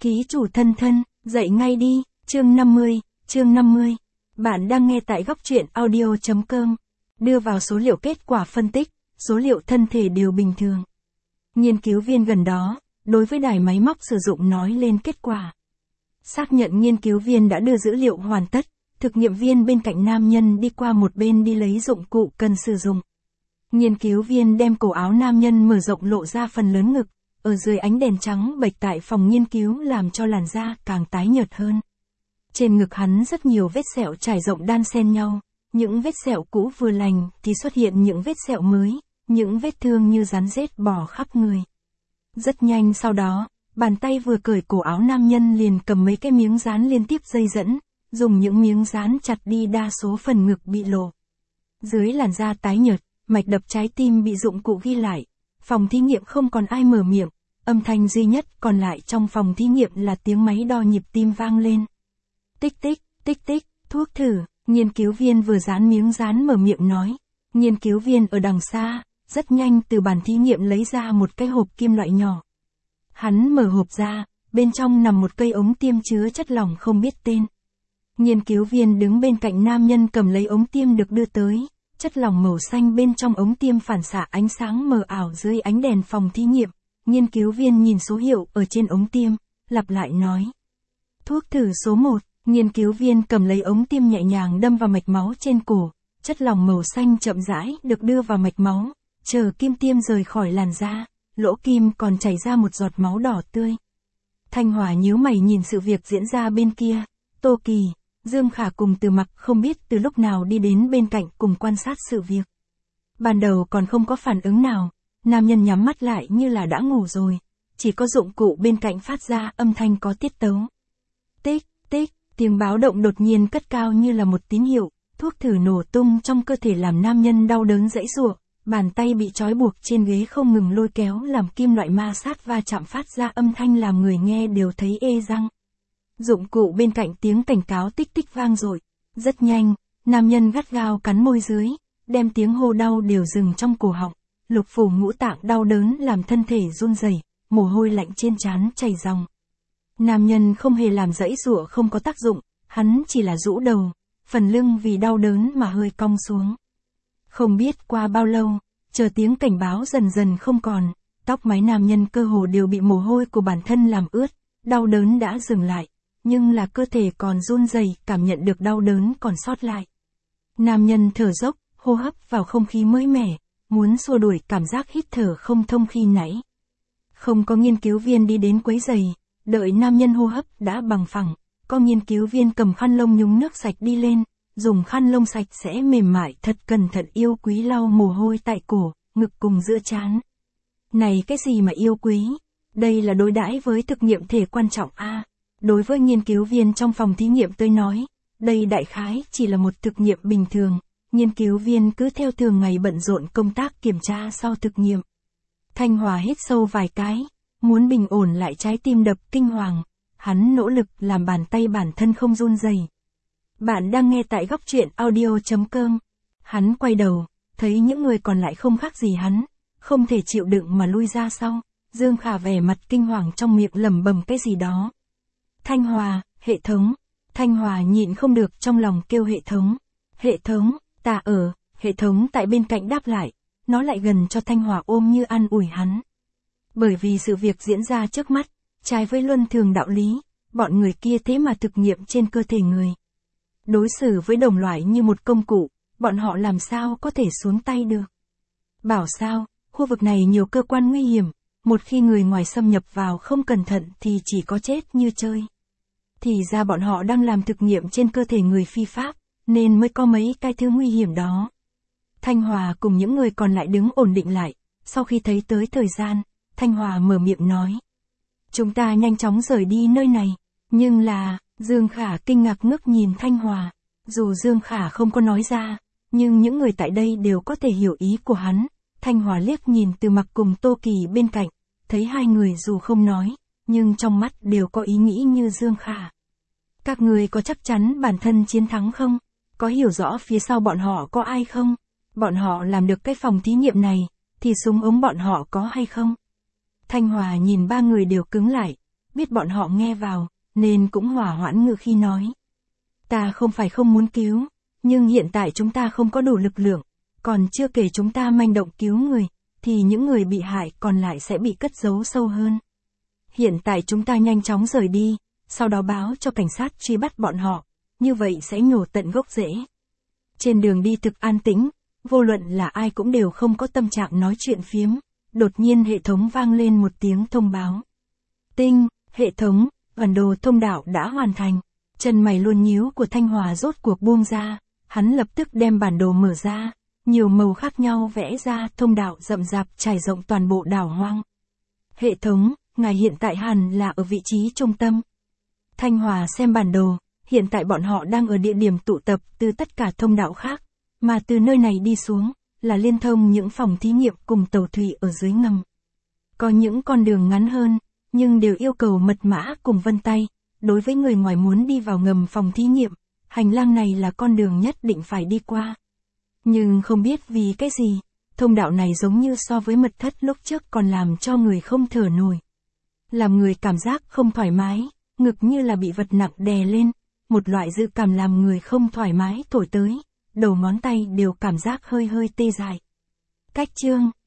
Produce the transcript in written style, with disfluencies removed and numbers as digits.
Ký chủ thân thân, dậy ngay đi, chương 50. Bạn đang nghe tại góc truyện audio.com. Đưa vào số liệu kết quả phân tích, số liệu thân thể đều bình thường. Nghiên cứu viên gần đó, đối với đài máy móc sử dụng nói lên kết quả. Xác nhận nghiên cứu viên đã đưa dữ liệu hoàn tất, thực nghiệm viên bên cạnh nam nhân đi qua một bên đi lấy dụng cụ cần sử dụng. Nghiên cứu viên đem cổ áo nam nhân mở rộng lộ ra phần lớn ngực, ở dưới ánh đèn trắng bệch tại phòng nghiên cứu làm cho làn da càng tái nhợt hơn. Trên ngực hắn rất nhiều vết sẹo trải rộng đan xen nhau, những vết sẹo cũ vừa lành thì xuất hiện những vết sẹo mới, những vết thương như rắn rết bò khắp người. Rất nhanh sau đó, bàn tay vừa cởi cổ áo nam nhân liền cầm mấy cái miếng dán liên tiếp dây dẫn, dùng những miếng dán chặt đi đa số phần ngực bị lộ. Dưới làn da tái nhợt, mạch đập trái tim bị dụng cụ ghi lại. Phòng thí nghiệm không còn ai mở miệng, âm thanh duy nhất còn lại trong phòng thí nghiệm là tiếng máy đo nhịp tim vang lên. Tích tích, tích tích, thuốc thử, nghiên cứu viên vừa dán miếng dán mở miệng nói. Nghiên cứu viên ở đằng xa, rất nhanh từ bàn thí nghiệm lấy ra một cái hộp kim loại nhỏ. Hắn mở hộp ra, bên trong nằm một cây ống tiêm chứa chất lỏng không biết tên. Nghiên cứu viên đứng bên cạnh nam nhân cầm lấy ống tiêm được đưa tới. Chất lỏng màu xanh bên trong ống tiêm phản xạ ánh sáng mờ ảo dưới ánh đèn phòng thí nghiệm. Nghiên cứu viên nhìn số hiệu ở trên ống tiêm, lặp lại nói. Thuốc thử số 1, nghiên cứu viên cầm lấy ống tiêm nhẹ nhàng đâm vào mạch máu trên cổ. Chất lỏng màu xanh chậm rãi được đưa vào mạch máu, chờ kim tiêm rời khỏi làn da, lỗ kim còn chảy ra một giọt máu đỏ tươi. Thanh Hòa nhíu mày nhìn sự việc diễn ra bên kia. Tô Kỳ, Dương Khả cùng Từ Mặc không biết từ lúc nào đi đến bên cạnh cùng quan sát sự việc. Ban đầu còn không có phản ứng nào, nam nhân nhắm mắt lại như là đã ngủ rồi, chỉ có dụng cụ bên cạnh phát ra âm thanh có tiết tấu. Tích, tích, tiếng báo động đột nhiên cất cao như là một tín hiệu, thuốc thử nổ tung trong cơ thể làm nam nhân đau đớn giãy giụa, bàn tay bị trói buộc trên ghế không ngừng lôi kéo làm kim loại ma sát va chạm phát ra âm thanh làm người nghe đều thấy ê răng. Dụng cụ bên cạnh tiếng cảnh cáo tích tích vang dội. Rất nhanh, nam nhân gắt gao cắn môi dưới, đem tiếng hô đau đều dừng trong cổ họng. Lục phủ ngũ tạng đau đớn làm thân thể run rẩy, mồ hôi lạnh trên trán chảy ròng. Nam nhân không hề làm giãy giụa không có tác dụng, hắn chỉ là rũ đầu, phần lưng vì đau đớn mà hơi cong xuống. Không biết qua bao lâu, chờ tiếng cảnh báo dần dần không còn, tóc mái nam nhân cơ hồ đều bị mồ hôi của bản thân làm ướt, đau đớn đã dừng lại. Nhưng là cơ thể còn run rẩy, cảm nhận được đau đớn còn sót lại. Nam nhân thở dốc, hô hấp vào không khí mới mẻ, muốn xua đuổi cảm giác hít thở không thông khi nãy. Không có nghiên cứu viên đi đến quấy rầy, đợi nam nhân hô hấp đã bằng phẳng, có nghiên cứu viên cầm khăn lông nhúng nước sạch đi lên, dùng khăn lông sạch sẽ mềm mại thật cẩn thận yêu quý lau mồ hôi tại cổ, ngực cùng giữa trán. Này cái gì mà yêu quý? Đây là đối đãi với thực nghiệm thể quan trọng a. Đối với nghiên cứu viên trong phòng thí nghiệm tôi nói, đây đại khái chỉ là một thực nghiệm bình thường, nghiên cứu viên cứ theo thường ngày bận rộn công tác kiểm tra sau thực nghiệm. Thanh Hòa hít sâu vài cái, muốn bình ổn lại trái tim đập kinh hoàng, hắn nỗ lực làm bàn tay bản thân không run rẩy. Bạn đang nghe tại góc truyện audio.com. Hắn quay đầu, thấy những người còn lại không khác gì hắn, không thể chịu đựng mà lui ra sau. Dương Khả vẻ mặt kinh hoàng trong miệng lẩm bẩm cái gì đó. Thanh Hòa, hệ thống. Thanh Hòa nhịn không được trong lòng kêu hệ thống. Hệ thống, ta ở, hệ thống tại bên cạnh đáp lại, nó lại gần cho Thanh Hòa ôm như an ủi hắn. Bởi vì sự việc diễn ra trước mắt, trái với luân thường đạo lý, bọn người kia thế mà thực nghiệm trên cơ thể người. Đối xử với đồng loại như một công cụ, bọn họ làm sao có thể xuống tay được. Bảo sao, khu vực này nhiều cơ quan nguy hiểm. Một khi người ngoài xâm nhập vào không cẩn thận thì chỉ có chết như chơi. Thì ra bọn họ đang làm thực nghiệm trên cơ thể người phi pháp, nên mới có mấy cái thứ nguy hiểm đó. Thanh Hòa cùng những người còn lại đứng ổn định lại, sau khi thấy tới thời gian, Thanh Hòa mở miệng nói. Chúng ta nhanh chóng rời đi nơi này, nhưng là, Dương Khả kinh ngạc ngước nhìn Thanh Hòa. Dù Dương Khả không có nói ra, nhưng những người tại đây đều có thể hiểu ý của hắn. Thanh Hòa liếc nhìn Từ Mặc cùng Tô Kỳ bên cạnh, thấy hai người dù không nói, nhưng trong mắt đều có ý nghĩ như Dương Khả. Các người có chắc chắn bản thân chiến thắng không? Có hiểu rõ phía sau bọn họ có ai không? Bọn họ làm được cái phòng thí nghiệm này, thì súng ống bọn họ có hay không? Thanh Hòa nhìn ba người đều cứng lại, biết bọn họ nghe vào, nên cũng hỏa hoãn ngự khi nói. Ta không phải không muốn cứu, nhưng hiện tại chúng ta không có đủ lực lượng, còn chưa kể chúng ta manh động cứu người, thì những người bị hại còn lại sẽ bị cất giấu sâu hơn. Hiện tại chúng ta nhanh chóng rời đi, sau đó báo cho cảnh sát truy bắt bọn họ, như vậy sẽ nhổ tận gốc rễ. Trên đường đi thực an tĩnh, vô luận là ai cũng đều không có tâm trạng nói chuyện phiếm, đột nhiên hệ thống vang lên một tiếng thông báo. Tinh, hệ thống, bản đồ thông đạo đã hoàn thành. Chân mày luôn nhíu của Thanh Hòa rốt cuộc buông ra, hắn lập tức đem bản đồ mở ra, nhiều màu khác nhau vẽ ra thông đạo rậm rạp trải rộng toàn bộ đảo hoang. Hệ thống, ngài hiện tại hẳn là ở vị trí trung tâm. Thanh Hòa xem bản đồ, hiện tại bọn họ đang ở địa điểm tụ tập từ tất cả thông đạo khác, mà từ nơi này đi xuống, là liên thông những phòng thí nghiệm cùng tàu thủy ở dưới ngầm. Có những con đường ngắn hơn, nhưng đều yêu cầu mật mã cùng vân tay. Đối với người ngoài muốn đi vào ngầm phòng thí nghiệm, hành lang này là con đường nhất định phải đi qua. Nhưng không biết vì cái gì, thông đạo này giống như so với mật thất lúc trước còn làm cho người không thở nổi. Làm người cảm giác không thoải mái, ngực như là bị vật nặng đè lên, một loại dự cảm làm người không thoải mái thổi tới, đầu ngón tay đều cảm giác hơi hơi tê dại. Cách chương